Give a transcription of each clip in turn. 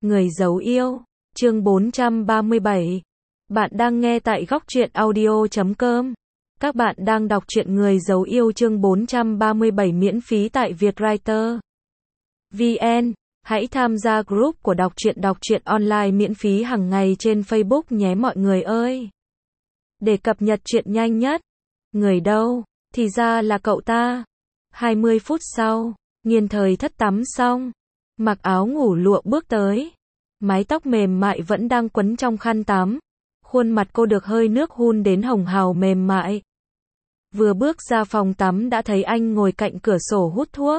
Người dấu yêu, chương 437. Bạn đang nghe tại góc truyện audio.com. Các bạn đang đọc truyện Người dấu yêu chương 437 miễn phí tại Vietwriter VN. Hãy tham gia group của đọc truyện online miễn phí hàng ngày trên Facebook nhé mọi người ơi. Để cập nhật truyện nhanh nhất. Người đâu? Thì ra là cậu ta. 20 phút sau, Nghiên Thời Thất tắm xong, mặc áo ngủ lụa bước tới. Mái tóc mềm mại vẫn đang quấn trong khăn tắm. Khuôn mặt cô được hơi nước hun đến hồng hào mềm mại. Vừa bước ra phòng tắm đã thấy anh ngồi cạnh cửa sổ hút thuốc.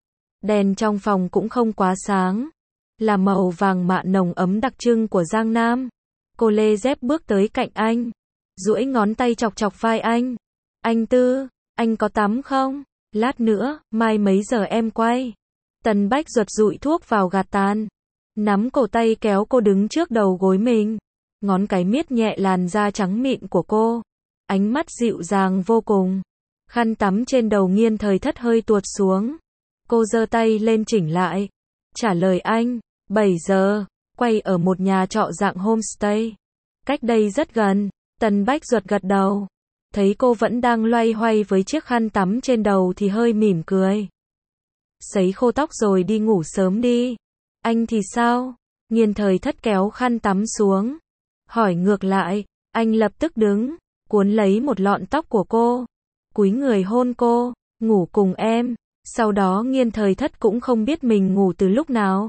Đèn trong phòng cũng không quá sáng, là màu vàng mạ nồng ấm đặc trưng của Giang Nam. Cô lê dép bước tới cạnh anh, duỗi ngón tay chọc chọc vai anh. Anh Tư, anh có tắm không? Lát nữa, mai mấy giờ em quay? Tần Bách Duật dụi thuốc vào gạt tàn, nắm cổ tay kéo cô đứng trước đầu gối mình. Ngón cái miết nhẹ làn da trắng mịn của cô. Ánh mắt dịu dàng vô cùng. Khăn tắm trên đầu Nghiên Thời Thất hơi tuột xuống. Cô giơ tay lên chỉnh lại. Trả lời anh, 7 giờ, quay ở một nhà trọ dạng homestay. Cách đây rất gần. Tần Bách Duật gật đầu. Thấy cô vẫn đang loay hoay với chiếc khăn tắm trên đầu thì hơi mỉm cười. Sấy khô tóc rồi đi ngủ sớm đi. Anh thì sao? Nghiên Thời Thất kéo khăn tắm xuống. Hỏi ngược lại, anh lập tức đứng, cuốn lấy một lọn tóc của cô. Cúi người hôn cô, ngủ cùng em. Sau đó Nghiên Thời Thất cũng không biết mình ngủ từ lúc nào.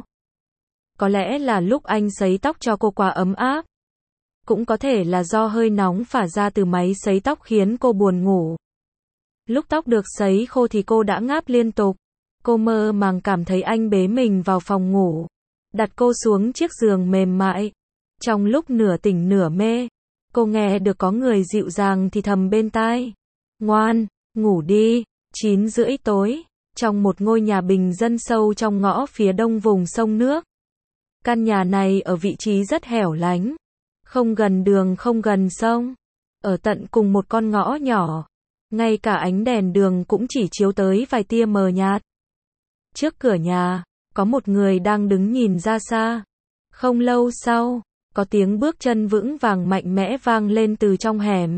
Có lẽ là lúc anh sấy tóc cho cô quá ấm áp. Cũng có thể là do hơi nóng phả ra từ máy sấy tóc khiến cô buồn ngủ. Lúc tóc được sấy khô thì cô đã ngáp liên tục. Cô mơ màng cảm thấy anh bế mình vào phòng ngủ, đặt cô xuống chiếc giường mềm mại. Trong lúc nửa tỉnh nửa mê, cô nghe được có người dịu dàng thì thầm bên tai. Ngoan, ngủ đi. 9:30 tối, trong một ngôi nhà bình dân sâu trong ngõ phía đông vùng sông nước. Căn nhà này ở vị trí rất hẻo lánh, không gần đường không gần sông, ở tận cùng một con ngõ nhỏ. Ngay cả ánh đèn đường cũng chỉ chiếu tới vài tia mờ nhạt. Trước cửa nhà, có một người đang đứng nhìn ra xa. Không lâu sau, có tiếng bước chân vững vàng mạnh mẽ vang lên từ trong hẻm.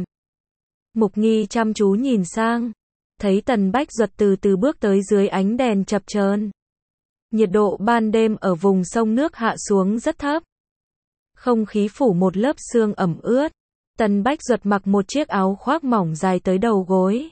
Mục Nghi chăm chú nhìn sang, thấy Tần Bách Duật từ từ bước tới dưới ánh đèn chập chờn. Nhiệt độ ban đêm ở vùng sông nước hạ xuống rất thấp. Không khí phủ một lớp sương ẩm ướt. Tần Bách Duật mặc một chiếc áo khoác mỏng dài tới đầu gối.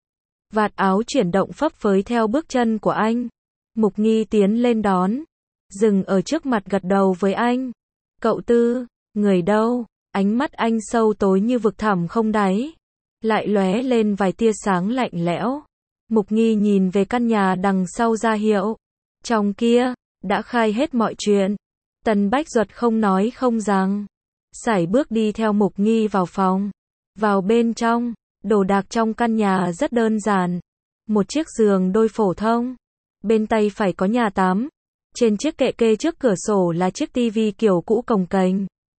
Vạt áo chuyển động phấp phới theo bước chân của anh. Mục Nghi tiến lên đón, dừng ở trước mặt gật đầu với anh. Cậu Tư, người đâu? Ánh mắt anh sâu tối như vực thẳm không đáy, lại lóe lên vài tia sáng lạnh lẽo. Mục Nghi nhìn về căn nhà đằng sau ra hiệu. Trong kia, đã khai hết mọi chuyện. Tần Bách Duật không nói không rằng, sải bước đi theo Mục Nghi vào phòng. Vào bên trong, đồ đạc trong căn nhà rất đơn giản. Một chiếc giường đôi phổ thông. Bên tay phải có nhà tắm. Trên chiếc kệ kê trước cửa sổ là chiếc tivi kiểu cũ cồng kềnh.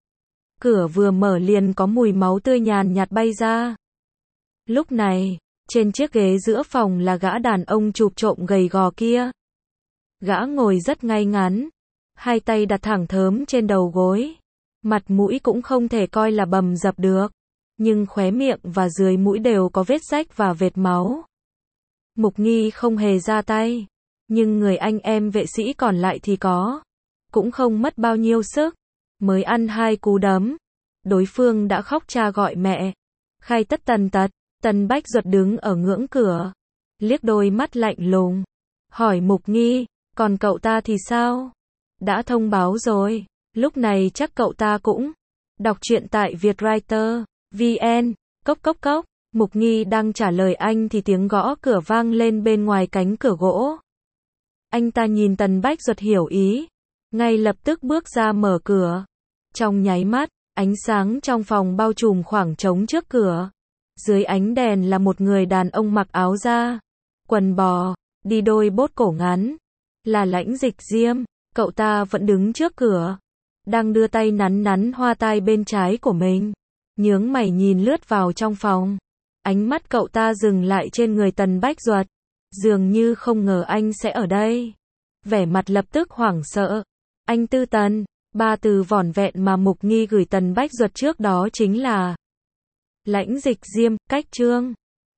Cửa vừa mở liền có mùi máu tươi nhàn nhạt bay ra. Lúc này, trên chiếc ghế giữa phòng là gã đàn ông chụp trộm gầy gò kia. Gã ngồi rất ngay ngắn, hai tay đặt thẳng thớm trên đầu gối. Mặt mũi cũng không thể coi là bầm dập được, nhưng khóe miệng và dưới mũi đều có vết rách và vệt máu. Mục Nghi không hề ra tay, nhưng người anh em vệ sĩ còn lại thì có. Cũng không mất bao nhiêu sức, mới ăn 2 cú đấm, đối phương đã khóc cha gọi mẹ. Khai tất tần tật. Tần Bách Duật đứng ở ngưỡng cửa, liếc đôi mắt lạnh lùng, hỏi Mục Nghi, còn cậu ta thì sao? Đã thông báo rồi, lúc này chắc cậu ta cũng đọc truyện tại Vietwriter VN. Cốc cốc cốc. Mục Nghi đang trả lời anh thì tiếng gõ cửa vang lên bên ngoài cánh cửa gỗ. Anh ta nhìn Tần Bách Duật hiểu ý, ngay lập tức bước ra mở cửa. Trong nháy mắt, ánh sáng trong phòng bao trùm khoảng trống trước cửa. Dưới ánh đèn là một người đàn ông mặc áo da, quần bò, đi đôi bốt cổ ngắn. Là Lãnh Dịch Diêm. Cậu ta vẫn đứng trước cửa, đang đưa tay nắn nắn hoa tai bên trái của mình. Nhướng mày nhìn lướt vào trong phòng. Ánh mắt cậu ta dừng lại trên người Tần Bách Duật. Dường như không ngờ anh sẽ ở đây. Vẻ mặt lập tức hoảng sợ. Anh Tư Tần, Ba từ vỏn vẹn mà Mục Nghi gửi Tần Bách Duật trước đó chính là lãnh dịch diêm, cách chương.